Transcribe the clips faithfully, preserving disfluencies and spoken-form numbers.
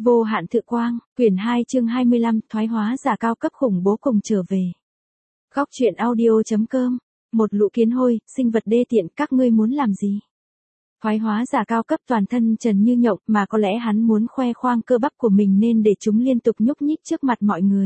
Vô hạn thực quang, quyển hai chương hai mươi lăm, thoái hóa giả cao cấp khủng bố cùng trở về. Góc truyện audio.com, một lũ kiến hôi, sinh vật đê tiện, các ngươi muốn làm gì? Thoái hóa giả cao cấp toàn thân trần như nhộng, mà có lẽ hắn muốn khoe khoang cơ bắp của mình nên để chúng liên tục nhúc nhích trước mặt mọi người.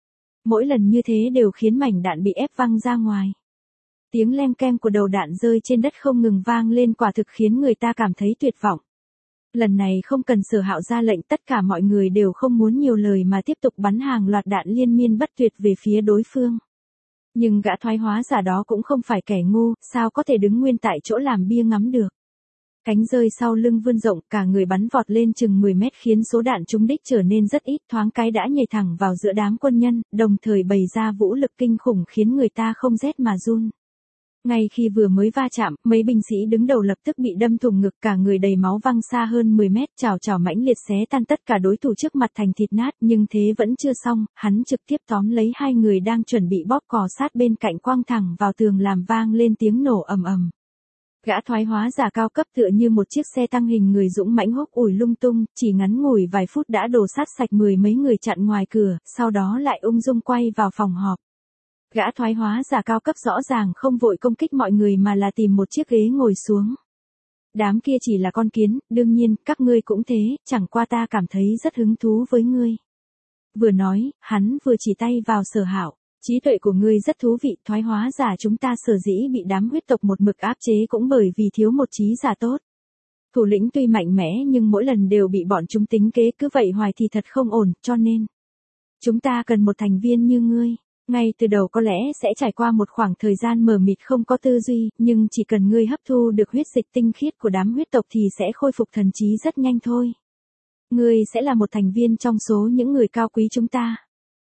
Mỗi lần như thế đều khiến mảnh đạn bị ép văng ra ngoài. Tiếng leng keng của đầu đạn rơi trên đất không ngừng vang lên, quả thực khiến người ta cảm thấy tuyệt vọng. Lần này không cần Sở Hạo ra lệnh, tất cả mọi người đều không muốn nhiều lời mà tiếp tục bắn hàng loạt đạn liên miên bất tuyệt về phía đối phương. Nhưng gã thoái hóa giả đó cũng không phải kẻ ngu, sao có thể đứng nguyên tại chỗ làm bia ngắm được. Cánh rơi sau lưng vươn rộng, cả người bắn vọt lên chừng mười mét khiến số đạn trúng đích trở nên rất ít, thoáng cái đã nhảy thẳng vào giữa đám quân nhân, đồng thời bày ra vũ lực kinh khủng khiến người ta không rét mà run. Ngay khi vừa mới va chạm, mấy binh sĩ đứng đầu lập tức bị đâm thủng ngực, cả người đầy máu văng xa hơn mười mét, chảo chảo mãnh liệt xé tan tất cả đối thủ trước mặt thành thịt nát, nhưng thế vẫn chưa xong, hắn trực tiếp tóm lấy hai người đang chuẩn bị bóp cò sát bên cạnh quăng thẳng vào tường làm vang lên tiếng nổ ầm ầm. Gã thoái hóa giả cao cấp tựa như một chiếc xe tăng hình người dũng mãnh húc ủi lung tung, chỉ ngắn ngủi vài phút đã đổ sát sạch mười mấy người chặn ngoài cửa, sau đó lại ung dung quay vào phòng họp. Gã thoái hóa giả cao cấp rõ ràng không vội công kích mọi người mà là tìm một chiếc ghế ngồi xuống. Đám kia chỉ là con kiến, đương nhiên, các ngươi cũng thế, chẳng qua ta cảm thấy rất hứng thú với ngươi. Vừa nói, hắn vừa chỉ tay vào Sở Hạo. Trí tuệ của ngươi rất thú vị, thoái hóa giả chúng ta sở dĩ bị đám huyết tộc một mực áp chế cũng bởi vì thiếu một trí giả tốt. Thủ lĩnh tuy mạnh mẽ nhưng mỗi lần đều bị bọn chúng tính kế, cứ vậy hoài thì thật không ổn, cho nên chúng ta cần một thành viên như ngươi. Ngay từ đầu có lẽ sẽ trải qua một khoảng thời gian mờ mịt không có tư duy, nhưng chỉ cần ngươi hấp thu được huyết dịch tinh khiết của đám huyết tộc thì sẽ khôi phục thần trí rất nhanh thôi. Ngươi sẽ là một thành viên trong số những người cao quý chúng ta.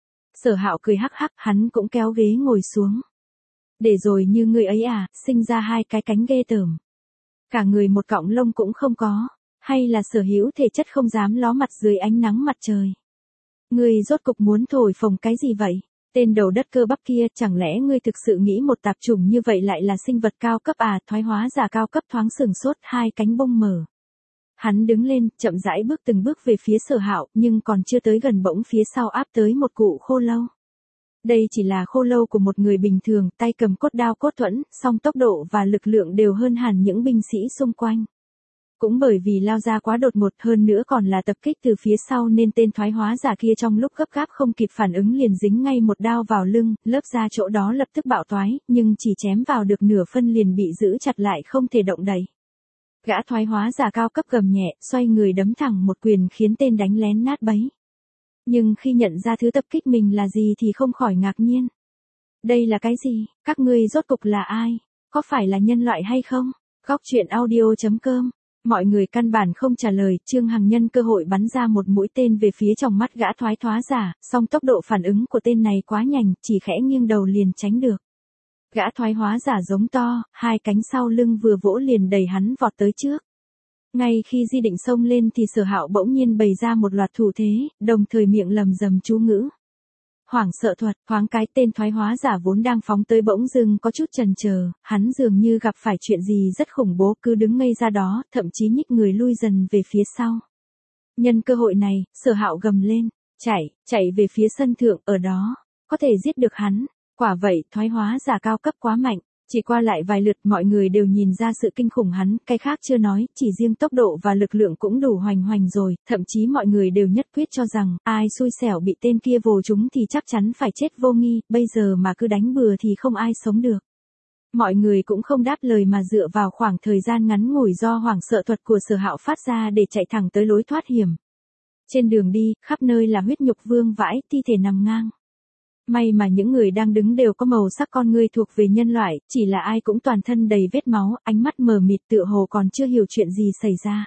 Sở Hạo cười hắc hắc, hắn cũng kéo ghế ngồi xuống. Để rồi như ngươi ấy à, sinh ra hai cái cánh ghê tởm. Cả người một cọng lông cũng không có, hay là sở hữu thể chất không dám ló mặt dưới ánh nắng mặt trời. Ngươi rốt cục muốn thổi phồng cái gì vậy? Tên đầu đất cơ bắp kia, chẳng lẽ ngươi thực sự nghĩ một tạp chủng như vậy lại là sinh vật cao cấp à? Thoái hóa giả cao cấp thoáng sừng sốt, hai cánh bông mở. Hắn đứng lên, chậm rãi bước từng bước về phía Sở Hạo, nhưng còn chưa tới gần bỗng phía sau áp tới một cụ khô lâu. Đây chỉ là khô lâu của một người bình thường, tay cầm cốt đao cốt thuẫn, song tốc độ và lực lượng đều hơn hẳn những binh sĩ xung quanh. Cũng bởi vì lao ra quá đột ngột, hơn nữa còn là tập kích từ phía sau nên tên thoái hóa giả kia trong lúc gấp gáp không kịp phản ứng liền dính ngay một đao vào lưng, lớp da chỗ đó lập tức bạo toái, nhưng chỉ chém vào được nửa phân liền bị giữ chặt lại không thể động đậy. Gã thoái hóa giả cao cấp gầm nhẹ, xoay người đấm thẳng một quyền khiến tên đánh lén nát bấy. Nhưng khi nhận ra thứ tập kích mình là gì thì không khỏi ngạc nhiên. Đây là cái gì? Các ngươi rốt cục là ai? Có phải là nhân loại hay không? Góc truyện audio.com. Mọi người căn bản không trả lời, Trương Hằng nhân cơ hội bắn ra một mũi tên về phía trong mắt gã thoái hóa giả, song tốc độ phản ứng của tên này quá nhanh, chỉ khẽ nghiêng đầu liền tránh được. Gã thoái hóa giả giống to, hai cánh sau lưng vừa vỗ liền đẩy hắn vọt tới trước. Ngay khi di định xông lên thì Sở Hạo bỗng nhiên bày ra một loạt thủ thế, đồng thời miệng lầm rầm chú ngữ. Hoảng sợ thuật, thoáng cái tên thoái hóa giả vốn đang phóng tới bỗng dưng có chút chần chờ, hắn dường như gặp phải chuyện gì rất khủng bố, cứ đứng ngây ra đó, thậm chí nhích người lui dần về phía sau. Nhân cơ hội này, Sở Hạo gầm lên, chạy, chạy về phía sân thượng, ở đó, có thể giết được hắn. Quả vậy, thoái hóa giả cao cấp quá mạnh, chỉ qua lại vài lượt mọi người đều nhìn ra sự kinh khủng hắn, cái khác chưa nói, chỉ riêng tốc độ và lực lượng cũng đủ hoành hoành rồi, thậm chí mọi người đều nhất quyết cho rằng, ai xui xẻo bị tên kia vồ trúng thì chắc chắn phải chết vô nghi, bây giờ mà cứ đánh bừa thì không ai sống được. Mọi người cũng không đáp lời mà dựa vào khoảng thời gian ngắn ngủi do hoảng sợ thuật của Sở Hạo phát ra để chạy thẳng tới lối thoát hiểm. Trên đường đi, khắp nơi là huyết nhục vương vãi, thi thể nằm ngang. May mà những người đang đứng đều có màu sắc con người thuộc về nhân loại, chỉ là ai cũng toàn thân đầy vết máu, ánh mắt mờ mịt tựa hồ còn chưa hiểu chuyện gì xảy ra.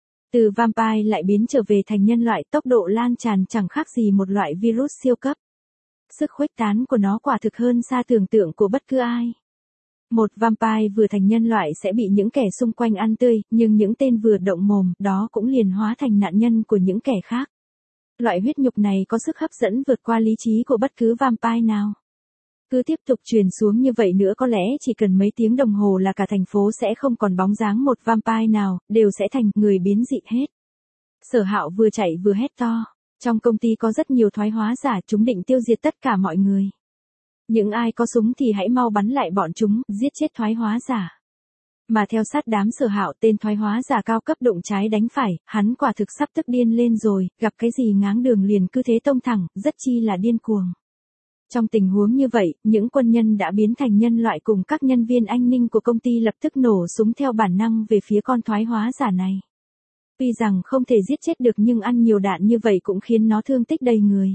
Từ vampire lại biến trở về thành nhân loại, tốc độ lan tràn chẳng khác gì một loại virus siêu cấp. Sức khuếch tán của nó quả thực hơn xa tưởng tượng của bất cứ ai. Một vampire vừa thành nhân loại sẽ bị những kẻ xung quanh ăn tươi, nhưng những tên vừa động mồm, đó cũng liền hóa thành nạn nhân của những kẻ khác. Loại huyết nhục này có sức hấp dẫn vượt qua lý trí của bất cứ vampire nào. Cứ tiếp tục truyền xuống như vậy nữa có lẽ chỉ cần mấy tiếng đồng hồ là cả thành phố sẽ không còn bóng dáng một vampire nào, đều sẽ thành người biến dị hết. Sở Hạo vừa chạy vừa hét to. Trong công ty có rất nhiều thoái hóa giả, chúng định tiêu diệt tất cả mọi người. Những ai có súng thì hãy mau bắn lại bọn chúng, giết chết thoái hóa giả. Mà theo sát đám Sở Hạo, tên thoái hóa giả cao cấp đụng trái đánh phải, hắn quả thực sắp tức điên lên rồi, gặp cái gì ngáng đường liền cứ thế tông thẳng, rất chi là điên cuồng. Trong tình huống như vậy, những quân nhân đã biến thành nhân loại cùng các nhân viên an ninh của công ty lập tức nổ súng theo bản năng về phía con thoái hóa giả này. Tuy rằng không thể giết chết được nhưng ăn nhiều đạn như vậy cũng khiến nó thương tích đầy người.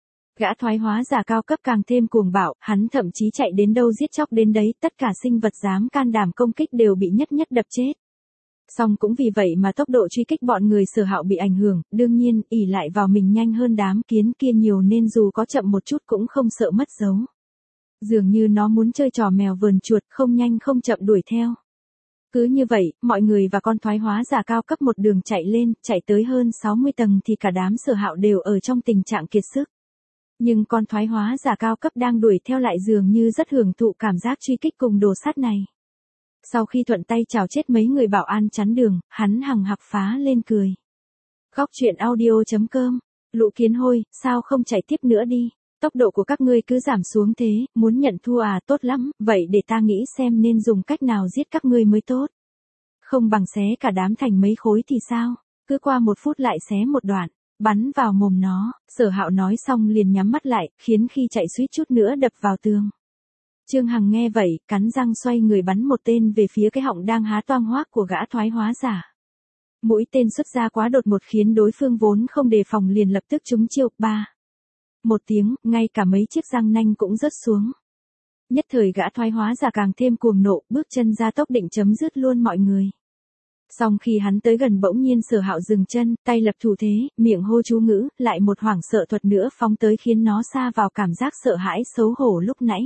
Gã thoái hóa giả cao cấp càng thêm cuồng bạo, hắn thậm chí chạy đến đâu giết chóc đến đấy, tất cả sinh vật dám can đảm công kích đều bị nhất nhất đập chết. Song cũng vì vậy mà tốc độ truy kích bọn người Sở Hạo bị ảnh hưởng, đương nhiên, ỷ lại vào mình nhanh hơn đám kiến kia nhiều nên dù có chậm một chút cũng không sợ mất dấu. Dường như nó muốn chơi trò mèo vờn chuột, không nhanh không chậm đuổi theo. Cứ như vậy, mọi người và con thoái hóa giả cao cấp một đường chạy lên, chạy tới hơn sáu mươi tầng thì cả đám Sở Hạo đều ở trong tình trạng kiệt sức. Nhưng con thoái hóa giả cao cấp đang đuổi theo lại dường như rất hưởng thụ cảm giác truy kích cùng đồ sắt này. Sau khi thuận tay chào chết mấy người bảo an chắn đường, hắn hằng hặc phá lên cười. Góc truyện audio chấm com. Lũ kiến hôi, sao không chạy tiếp nữa đi? Tốc độ của các ngươi cứ giảm xuống thế, muốn nhận thua à? Tốt lắm, vậy để ta nghĩ xem nên dùng cách nào giết các ngươi mới tốt. Không bằng xé cả đám thành mấy khối thì sao? Cứ qua một phút lại xé một đoạn, bắn vào mồm nó. Sở Hạo nói xong liền nhắm mắt lại, khiến khi chạy suýt chút nữa đập vào tường. Trương Hằng nghe vậy, cắn răng xoay người bắn một tên về phía cái họng đang há toang hoác của gã thoái hóa giả. Mũi tên xuất ra quá đột ngột khiến đối phương vốn không đề phòng liền lập tức trúng chiêu. Ba. Một tiếng, ngay cả mấy chiếc răng nanh cũng rớt xuống. Nhất thời gã thoái hóa giả càng thêm cuồng nộ, bước chân ra tốc định chấm dứt luôn mọi người. Song khi hắn tới gần bỗng nhiên Sở Hạo dừng chân, tay lập thủ thế, miệng hô chú ngữ, lại một hoảng sợ thuật nữa phóng tới khiến nó sa vào cảm giác sợ hãi xấu hổ lúc nãy.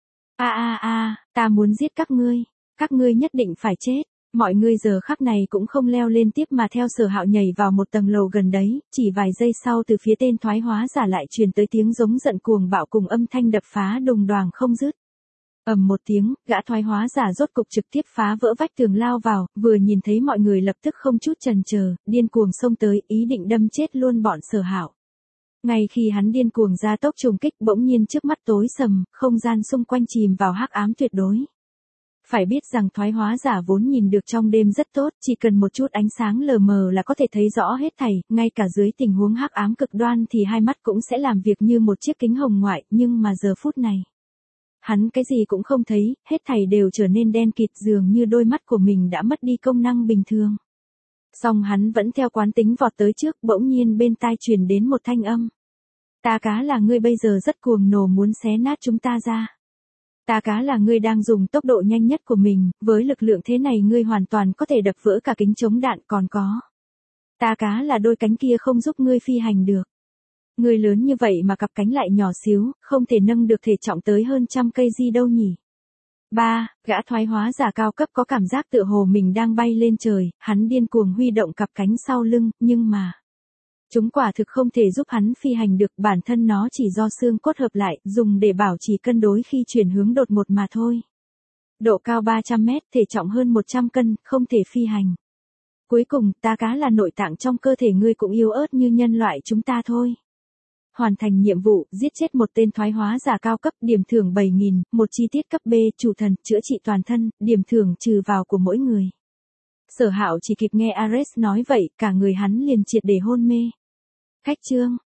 A a a, ta muốn giết các ngươi, các ngươi nhất định phải chết. Mọi người giờ khắc này cũng không leo lên tiếp mà theo Sở Hạo nhảy vào một tầng lầu gần đấy, chỉ vài giây sau từ phía tên thoái hóa giả lại truyền tới tiếng giống giận cuồng bạo cùng âm thanh đập phá đùng đoàng không dứt. Ầm một tiếng, gã thoái hóa giả rốt cục trực tiếp phá vỡ vách tường lao vào, vừa nhìn thấy mọi người lập tức không chút chần chờ, điên cuồng xông tới, ý định đâm chết luôn bọn Sở Hạo. Ngay khi hắn điên cuồng ra tốc trùng kích, bỗng nhiên trước mắt tối sầm, không gian xung quanh chìm vào hắc ám tuyệt đối. Phải biết rằng thoái hóa giả vốn nhìn được trong đêm rất tốt, chỉ cần một chút ánh sáng lờ mờ là có thể thấy rõ hết thảy, ngay cả dưới tình huống hắc ám cực đoan thì hai mắt cũng sẽ làm việc như một chiếc kính hồng ngoại, nhưng mà giờ phút này, hắn cái gì cũng không thấy, hết thảy đều trở nên đen kịt dường như đôi mắt của mình đã mất đi công năng bình thường. Song hắn vẫn theo quán tính vọt tới trước, bỗng nhiên bên tai truyền đến một thanh âm. Ta cá là ngươi bây giờ rất cuồng nổ muốn xé nát chúng ta ra. Ta cá là ngươi đang dùng tốc độ nhanh nhất của mình, với lực lượng thế này ngươi hoàn toàn có thể đập vỡ cả kính chống đạn còn có. Ta cá là đôi cánh kia không giúp ngươi phi hành được. Ngươi lớn như vậy mà cặp cánh lại nhỏ xíu, không thể nâng được thể trọng tới hơn trăm cây gì đâu nhỉ. Ba, gã thoái hóa giả cao cấp có cảm giác tựa hồ mình đang bay lên trời, hắn điên cuồng huy động cặp cánh sau lưng, nhưng mà chúng quả thực không thể giúp hắn phi hành được, bản thân nó chỉ do xương cốt hợp lại, dùng để bảo trì cân đối khi chuyển hướng đột ngột mà thôi. Độ cao ba trăm mét, thể trọng hơn một trăm cân, không thể phi hành. Cuối cùng, ta cá là nội tạng trong cơ thể ngươi cũng yếu ớt như nhân loại chúng ta thôi. Hoàn thành nhiệm vụ, giết chết một tên thoái hóa giả cao cấp, điểm thưởng bảy nghìn, một chi tiết cấp B, chủ thần, chữa trị toàn thân, điểm thưởng trừ vào của mỗi người. Sở Hạo chỉ kịp nghe Ares nói vậy, cả người hắn liền triệt để hôn mê. Khách chương